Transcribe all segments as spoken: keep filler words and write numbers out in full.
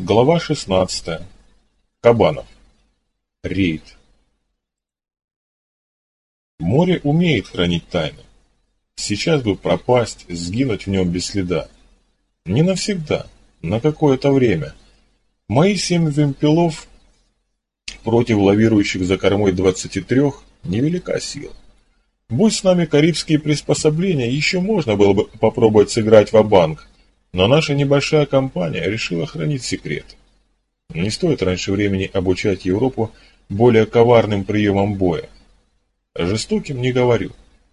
Глава шестнадцатая. Кабанов. Рейд. Море умеет хранить тайны. Сейчас бы пропасть, сгинуть в нем без следа. Не навсегда, на какое-то время. Мои семь вымпелов против лавирующих за кормой двадцати трех невелика сила. Будь с нами карибские приспособления, еще можно было бы попробовать сыграть ва-банк, но наша небольшая компания решила хранить секрет. Не стоит раньше времени обучать Европу более коварным приемам боя. Жестоким не говорю.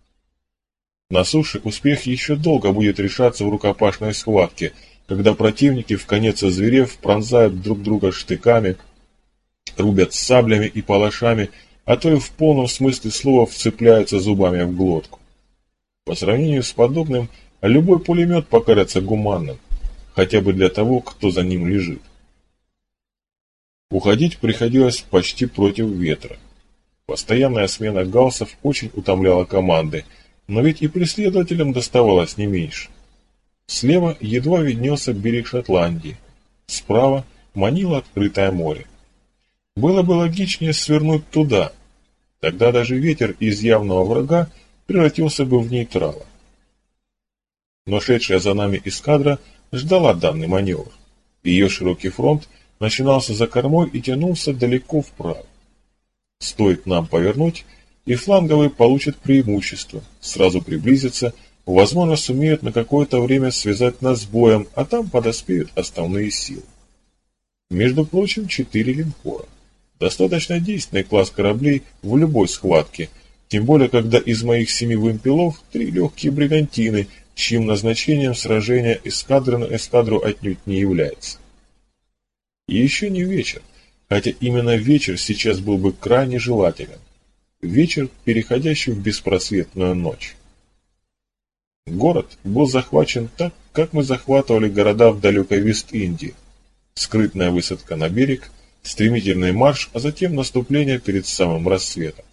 На суше успех еще долго будет решаться в рукопашной схватке, когда противники, вконец озверев, пронзают друг друга штыками, рубят саблями и палашами, а то и в полном смысле слова вцепляются зубами в глотку. По сравнению с подобным, любой пулемет покажется гуманным, хотя бы для того, кто за ним лежит. Уходить приходилось почти против ветра. Постоянная смена галсов очень утомляла команды, но ведь и преследователям доставалось не меньше. Слева едва виднелся берег Шотландии, справа манило открытое море. Было бы логичнее свернуть туда, тогда даже ветер из явного врага превратился бы в нейтрала. Но шедшая за нами эскадра ждала данный маневр. Ее широкий фронт начинался за кормой и тянулся далеко вправо. Стоит нам повернуть, и фланговые получат преимущество, сразу приблизятся, возможно, сумеют на какое-то время связать нас с боем, а там подоспеют основные силы. Между прочим, четыре линкора. Достаточно действенный класс кораблей в любой схватке, тем более, когда из моих семи вымпелов три легкие бригантины, чьим назначением сражения эскадры на эскадру отнюдь не является. И еще не вечер, хотя именно вечер сейчас был бы крайне желателен. Вечер, переходящий в беспросветную ночь. Город был захвачен так, как мы захватывали города в далекой Вест-Индии. Скрытная высадка на берег, стремительный марш, а затем наступление перед самым рассветом.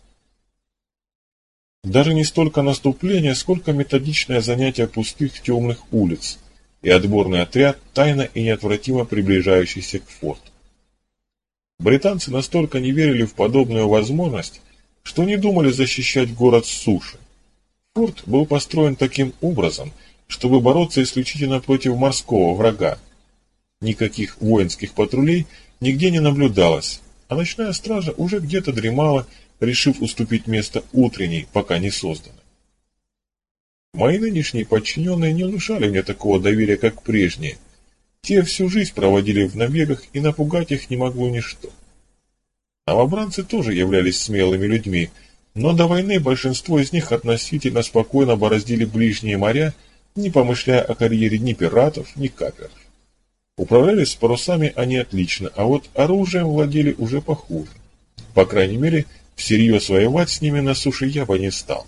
Даже не столько наступление, сколько методичное занятие пустых темных улиц и отборный отряд, тайно и неотвратимо приближающийся к форту. Британцы настолько не верили в подобную возможность, что не думали защищать город с суши. Форт был построен таким образом, чтобы бороться исключительно против морского врага. Никаких воинских патрулей нигде не наблюдалось, а ночная стража уже где-то дремала, решив уступить место утренней, пока не созданной. Мои нынешние подчиненные не внушали мне такого доверия, как прежние. Те всю жизнь проводили в набегах, и напугать их не могло ничто. Новобранцы тоже являлись смелыми людьми, но до войны большинство из них относительно спокойно бороздили ближние моря, не помышляя о карьере ни пиратов, ни каперов. Управлялись парусами они отлично, а вот оружием владели уже похуже. По крайней мере, всерьез воевать с ними на суше я бы не стал.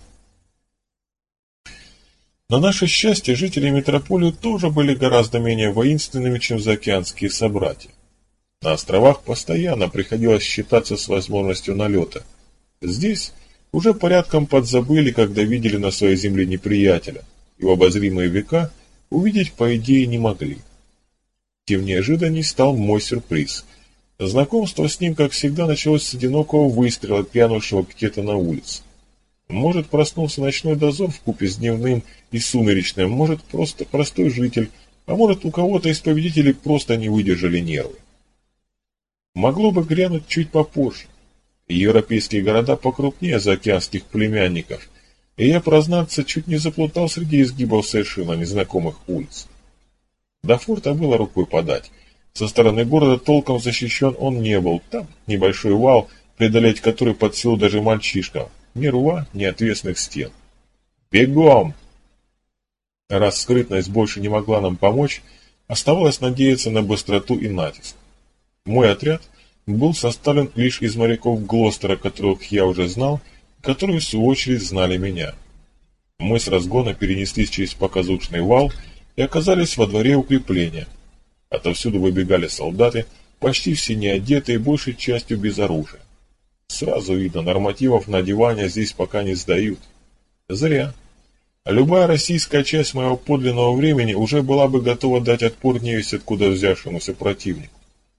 На наше счастье, жители метрополии тоже были гораздо менее воинственными, чем заокеанские собратья. На островах постоянно приходилось считаться с возможностью налета. Здесь уже порядком подзабыли, когда видели на своей земле неприятеля, и в обозримые века увидеть по идее не могли. Тем неожиданней стал мой сюрприз. Знакомство с ним, как всегда, началось с одинокого выстрела, пьянувшего где-то на улице. Может, проснулся ночной дозор вкупе с дневным и сумеречным, может, просто простой житель, а может, у кого-то из победителей просто не выдержали нервы. Могло бы грянуть чуть попозже. Европейские города покрупнее заокеанских племянников, и я, признаться, чуть не заплутал среди изгибов совершенно незнакомых улиц. До форта было рукой подать. Со стороны города толком защищен он не был. Там небольшой вал, преодолеть который под силу даже мальчишкам. Ни рва, ни отвесных стен. Бегом! Раз скрытность больше не могла нам помочь, оставалось надеяться на быстроту и натиск. Мой отряд был составлен лишь из моряков Глостера, которых я уже знал, и которые в свою очередь знали меня. Мы с разгона перенеслись через показушный вал и оказались во дворе укрепления. Отовсюду выбегали солдаты, почти все неодетые, большей частью без оружия. Сразу видно, нормативов на одевание здесь пока не сдают. Зря. Любая российская часть моего подлинного времени уже была бы готова дать отпор невесть откуда взявшемуся противнику.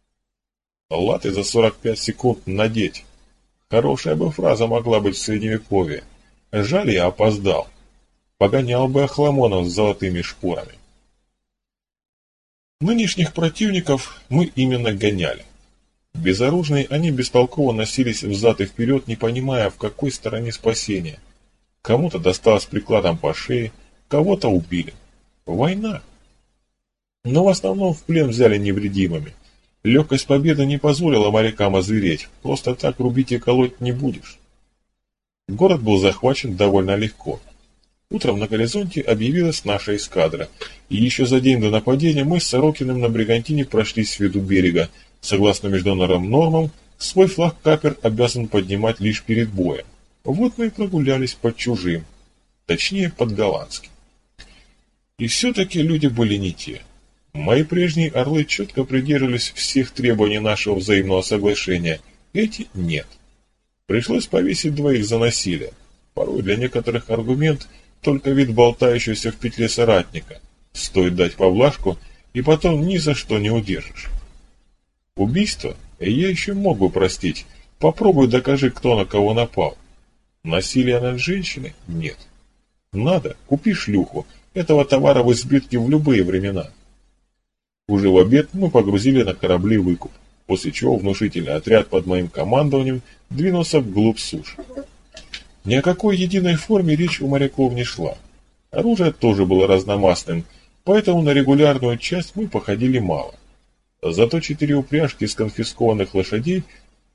Латы за сорок пять секунд надеть. Хорошая бы фраза могла быть в Средневековье. Жаль, я опоздал. Погонял бы охламонов с золотыми шпорами. Нынешних противников мы именно гоняли. Безоружные они бестолково носились взад и вперед, не понимая, в какой стороне спасения. Кому-то досталось прикладом по шее, кого-то убили. Война. Но в основном в плен взяли невредимыми. Легкость победы не позволила морякам озвереть, просто так рубить и колоть не будешь. Город был захвачен довольно легко. Утром на горизонте объявилась наша эскадра, и еще за день до нападения мы с Сорокиным на Бригантине прошлись в виду берега. Согласно международным нормам, свой флаг капер обязан поднимать лишь перед боем. Вот мы и прогулялись под чужим, точнее под голландским. И все-таки люди были не те. Мои прежние орлы четко придерживались всех требований нашего взаимного соглашения, эти нет. Пришлось повесить двоих за насилие. Порой для некоторых аргумент только вид болтающегося в петле соратника. Стоит дать поблажку, и потом ни за что не удержишь. Убийство я еще мог бы простить. Попробуй докажи, кто на кого напал. Насилие над женщиной? Нет. Надо, купи шлюху. Этого товара в избытке в любые времена. Уже в обед мы погрузили на корабли выкуп, после чего внушительный отряд под моим командованием двинулся вглубь суши. Ни о какой единой форме речь у моряков не шла. Оружие тоже было разномастным, поэтому на регулярную часть мы походили мало. Зато четыре упряжки из конфискованных лошадей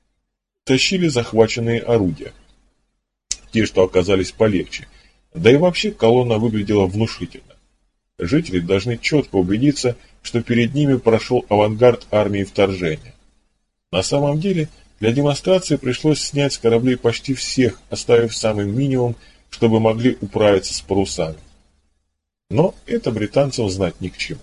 тащили захваченные орудия. Те, что оказались полегче. Да и вообще колонна выглядела внушительно. Жители должны четко убедиться, что перед ними прошел авангард армии вторжения. На самом деле, для демонстрации пришлось снять с кораблей почти всех, оставив самый минимум, чтобы могли управиться с парусами. Но это британцам знать ни к чему.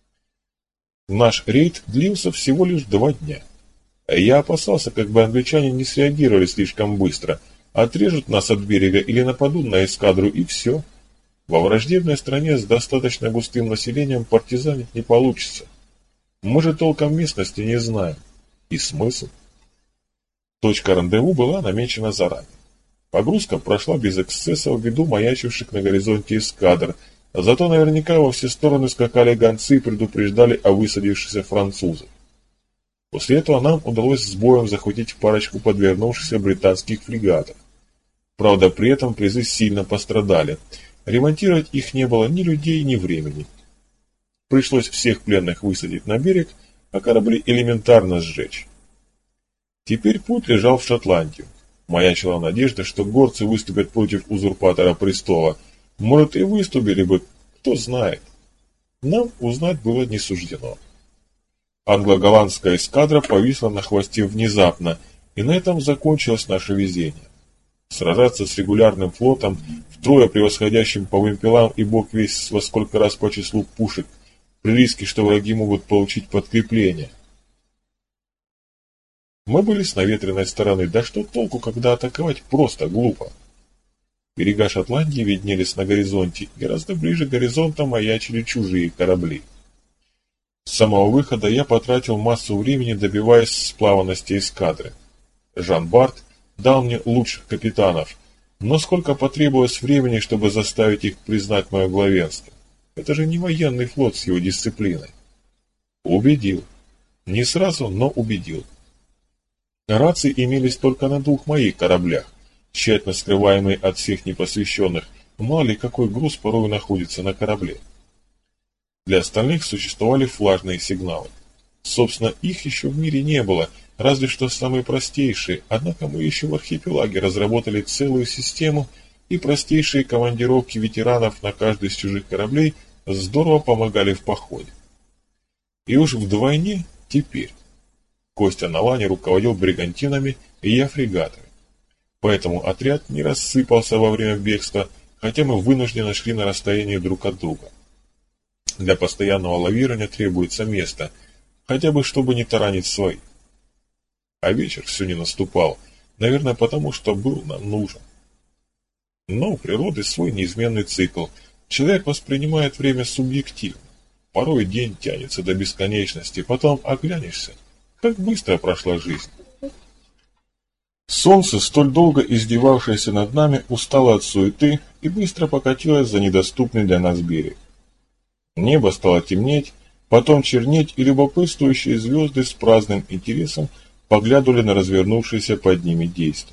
Наш рейд длился всего лишь два дня. Я опасался, как бы англичане не среагировали слишком быстро, отрежут нас от берега или нападут на эскадру, и все. Во враждебной стране с достаточно густым населением партизанить не получится. Мы же толком местности не знаем. И смысл? Точка рандеву была намечена заранее. Погрузка прошла без эксцессов ввиду маячивших на горизонте эскадр, зато наверняка во все стороны скакали гонцы и предупреждали о высадившихся французах. После этого нам удалось с боем захватить парочку подвернувшихся британских фрегатов. Правда, при этом призы сильно пострадали. Ремонтировать их не было ни людей, ни времени. Пришлось всех пленных высадить на берег, а корабли элементарно сжечь. Теперь путь лежал в Шотландию. Маячила надежда, что горцы выступят против узурпатора престола. Может, и выступили бы, кто знает. Нам узнать было не суждено. Англо-голландская эскадра повисла на хвосте внезапно, и на этом закончилось наше везение. Сражаться с регулярным флотом, втрое превосходящим по вымпелам и бог весть во сколько раз по числу пушек, при риске, что враги могут получить подкрепление. Мы были с наветренной стороны, да что толку, когда атаковать просто глупо. Берега Шотландии виднелись на горизонте, гораздо ближе горизонта маячили чужие корабли. С самого выхода я потратил массу времени, добиваясь сплаванности эскадры. Жан Барт дал мне лучших капитанов, но сколько потребовалось времени, чтобы заставить их признать мое главенство? Это же не военный флот с его дисциплиной. Убедил. Не сразу, но убедил. Рации имелись только на двух моих кораблях, тщательно скрываемые от всех непосвященных, мало ли какой груз порой находится на корабле. Для остальных существовали флажные сигналы. Собственно, их еще в мире не было, разве что самые простейшие, однако мы еще в архипелаге разработали целую систему, и простейшие командировки ветеранов на каждый из чужих кораблей здорово помогали в походе. И уж вдвойне теперь. Костя Налани руководил бригантинами, и я фрегатами. Поэтому отряд не рассыпался во время бегства, хотя мы вынужденно шли на расстоянии друг от друга. Для постоянного лавирования требуется место, хотя бы чтобы не таранить свои. А вечер все не наступал, наверное, потому что был нам нужен. Но у природы свой неизменный цикл. Человек воспринимает время субъективно. Порой день тянется до бесконечности, потом оглянешься, Как быстро прошла жизнь. Солнце, столь долго издевавшееся над нами, устало от суеты и быстро покатилось за недоступный для нас берег. Небо стало темнеть, потом чернеть, и любопытствующие звезды с праздным интересом поглядывали на развернувшееся под ними действие.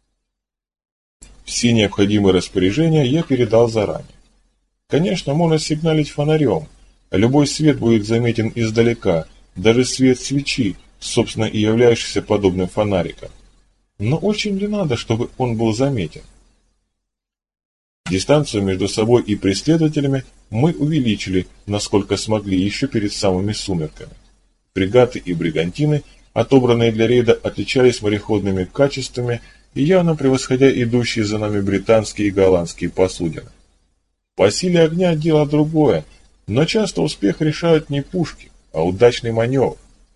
Все необходимые распоряжения я передал заранее. Конечно, можно сигналить фонарем, а любой свет будет заметен издалека, даже свет свечи, собственно и являющийся подобным фонариком. Но очень ли надо, чтобы он был заметен? Дистанцию между собой и преследователями мы увеличили, насколько смогли, еще перед самыми сумерками. Фрегаты и бригантины, отобранные для рейда, отличались мореходными качествами и явно превосходя идущие за нами британские и голландские посудины. По силе огня дело другое, но часто успех решают не пушки, а удачный маневр.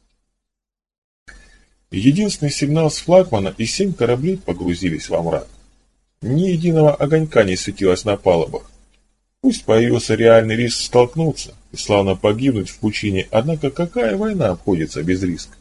Единственный сигнал с флагмана, и семь кораблей погрузились во мрак. Ни единого огонька не светилось на палубах. Пусть появился реальный риск столкнуться и славно погибнуть в пучине, однако какая война обходится без риска?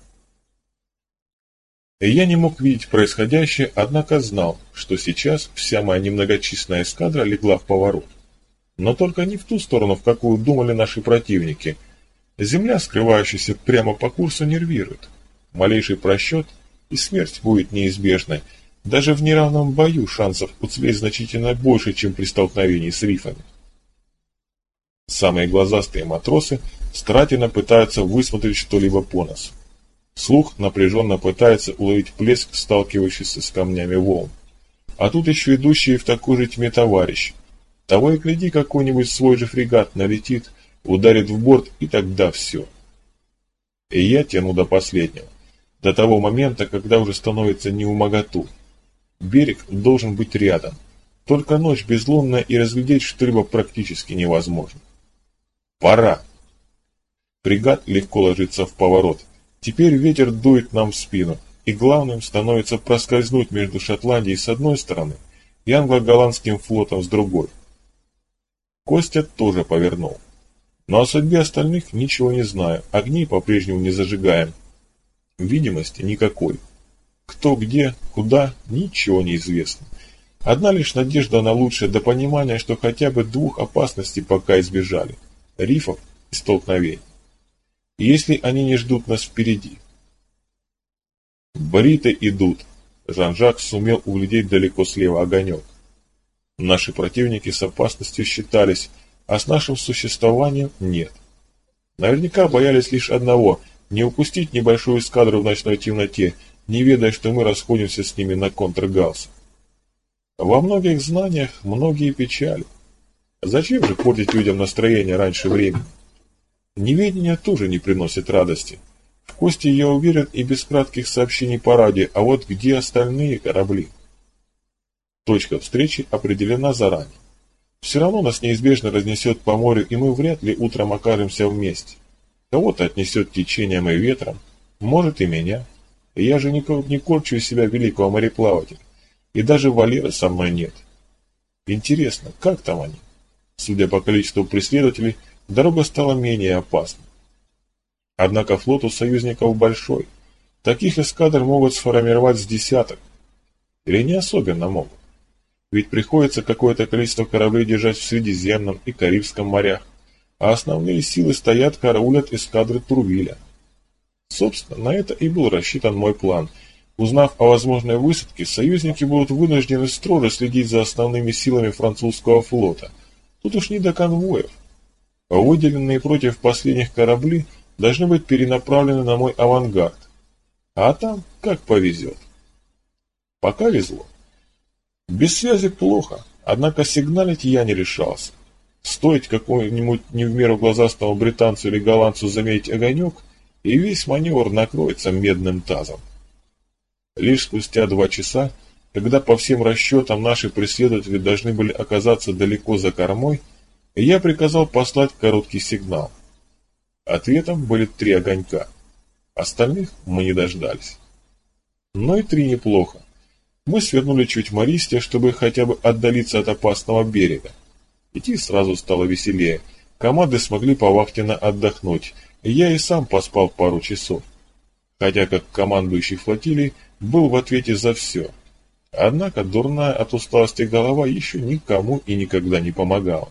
И я не мог видеть происходящее, однако знал, что сейчас вся моя немногочисленная эскадра легла в поворот. Но только не в ту сторону, в какую думали наши противники. Земля, скрывающаяся прямо по курсу, нервирует. Малейший просчет, и смерть будет неизбежной. Даже в неравном бою шансов уцелеть значительно больше, чем при столкновении с рифами. Самые глазастые матросы старательно пытаются высмотреть что-либо по носу. Слух напряженно пытается уловить плеск, сталкивающийся с камнями волн. А тут еще идущие в такой же тьме товарищи. Того и гляди, какой-нибудь свой же фрегат налетит, ударит в борт, и тогда все. И я тяну до последнего. До того момента, когда уже становится неумоготу. Берег должен быть рядом. Только ночь безлунная, и разглядеть что-либо практически невозможно. Пора. Фрегат легко ложится в поворот. Теперь ветер дует нам в спину, и главным становится проскользнуть между Шотландией с одной стороны и англо-голландским флотом с другой. Костя тоже повернул. Но о судьбе остальных ничего не знаю, огней по-прежнему не зажигаем. Видимости никакой. Кто, где, куда, ничего не известно. Одна лишь надежда на лучшее до понимания, что хотя бы двух опасностей пока избежали – рифов и столкновений. И если они не ждут нас впереди. Бриты идут. Жан-Жак сумел углядеть далеко слева огонек. Наши противники с опасностью считались, а с нашим существованием нет. Наверняка боялись лишь одного – не упустить небольшую эскадру в ночной темноте, не ведая, что мы расходимся с ними на контргалс. Во многих знаниях многие печали. Зачем же портить людям настроение раньше времени? Неведение тоже не приносит радости. В Кости я уверен и без кратких сообщений по радио, а вот где остальные корабли? Точка встречи определена заранее. Все равно нас неизбежно разнесет по морю, и мы вряд ли утром окажемся вместе. Кого-то отнесет течением и ветром, может и меня. И я же не, не корчу из себя великого мореплавателя. И даже Валеры со мной нет. Интересно, как там они? Судя по количеству преследователей, дорога стала менее опасной. Однако флот у союзников большой. Таких эскадр могут сформировать с десяток. Или не особенно могут. Ведь приходится какое-то количество кораблей держать в Средиземном и Карибском морях, а основные силы стоят, караулят эскадры Турвиля. Собственно, на это и был рассчитан мой план. Узнав о возможной высадке, союзники будут вынуждены строже следить за основными силами французского флота. Тут уж не до конвоев. Выделенные против последних корабли должны быть перенаправлены на мой авангард. А там как повезет. Пока везло. Без связи плохо, однако сигналить я не решался. Стоит какому-нибудь не в меру глазастому британцу или голландцу заметить огонек, и весь маневр накроется медным тазом. Лишь спустя два часа, когда по всем расчетам наши преследователи должны были оказаться далеко за кормой, я приказал послать короткий сигнал. Ответом были три огонька. Остальных мы не дождались. Но и три неплохо. Мы свернули чуть мористее, чтобы хотя бы отдалиться от опасного берега. Идти сразу стало веселее. Команды смогли повахтенно отдохнуть, и я и сам поспал пару часов. хотя как командующий флотилией был в ответе за все. Однако дурная от усталости голова еще никому и никогда не помогала.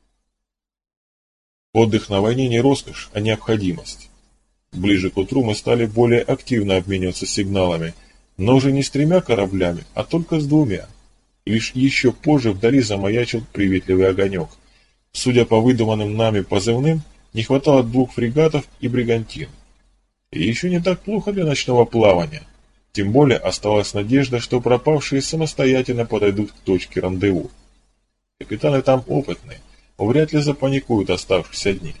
Отдых на войне не роскошь, а необходимость. Ближе к утру мы стали более активно обмениваться сигналами, но уже не с тремя кораблями, а только с двумя. Лишь еще позже вдали замаячил приветливый огонек. Судя по выдуманным нами позывным, не хватало двух фрегатов и бригантин. И еще не так плохо для ночного плавания. Тем более осталась надежда, что пропавшие самостоятельно подойдут к точке рандеву. Капитаны там опытные, вряд ли запаникуют оставшиеся дни.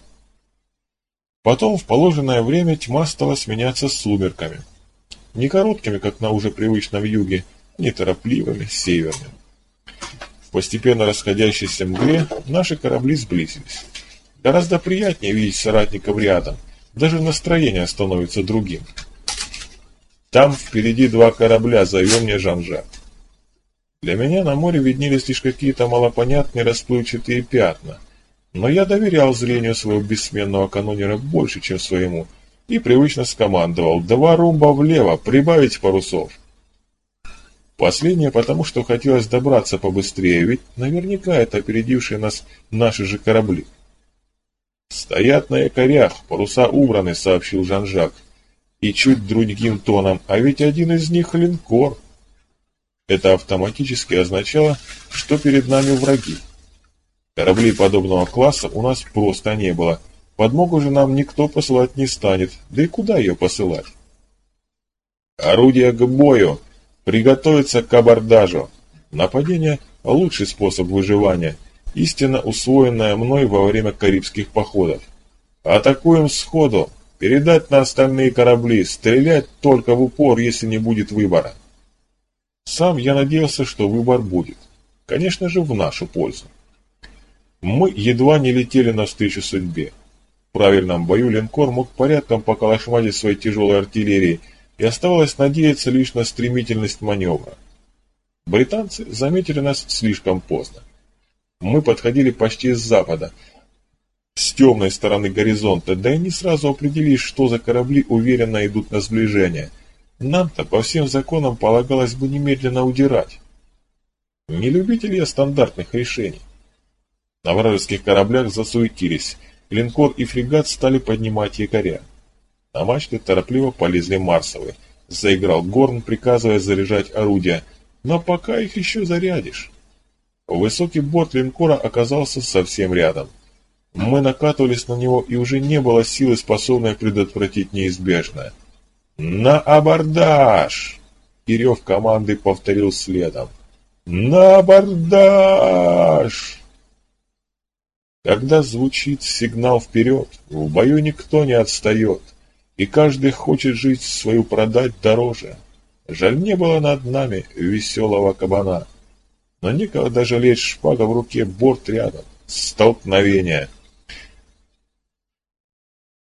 Потом в положенное время тьма стала сменяться сумерками. Не короткими, как на уже привычном юге, неторопливыми, северными. В постепенно расходящейся мгле наши корабли сблизились. Гораздо приятнее видеть соратников рядом, даже настроение становится другим. «Там впереди два корабля, зовем мне Жан-Жак». Для меня на море виднелись лишь какие-то малопонятные расплывчатые пятна, но я доверял зрению своего бессменного канонера больше, чем своему, и привычно скомандовал: «Два румба влево, прибавить парусов». Последнее потому, что хотелось добраться побыстрее, ведь наверняка это опередившие нас наши же корабли. «Стоят на якорях, паруса убраны», — сообщил Жан-Жак. И чуть другим тоном: «А ведь один из них линкор». Это автоматически означало, что перед нами враги. Кораблей подобного класса у нас просто не было. Подмогу же нам никто посылать не станет, да и куда ее посылать? «Орудие к бою! Приготовиться к абордажу!» Нападение – лучший способ выживания, истинно усвоенная мной во время карибских походов. «Атакуем сходу! Передать на остальные корабли, стрелять только в упор, если не будет выбора». Сам я надеялся, что выбор будет. Конечно же, в нашу пользу. Мы едва не летели навстречу судьбе. В правильном бою линкор мог порядком поколошматить своей тяжелой артиллерией, и оставалось надеяться лишь на стремительность маневра. Британцы заметили нас слишком поздно. Мы подходили почти с запада, с темной стороны горизонта, да и не сразу определились, что за корабли уверенно идут на сближение. Нам-то по всем законам полагалось бы немедленно удирать. Не любитель я стандартных решений. На вражеских кораблях засуетились, линкор и фрегат стали поднимать якоря. На мачты торопливо полезли марсовые. Заиграл горн, приказывая заряжать орудия, но пока их еще зарядишь. Высокий борт линкора оказался совсем рядом. Мы накатывались на него, и уже не было силы, способной предотвратить неизбежное. «На абордаж!» И рев команды повторил следом. «На абордаж!» Когда звучит сигнал вперед, в бою никто не отстает, и каждый хочет жить свою продать дороже. Жаль, не было над нами веселого кабана. Но некогда жалеть, шпага в руке, борт рядом. Столкновение.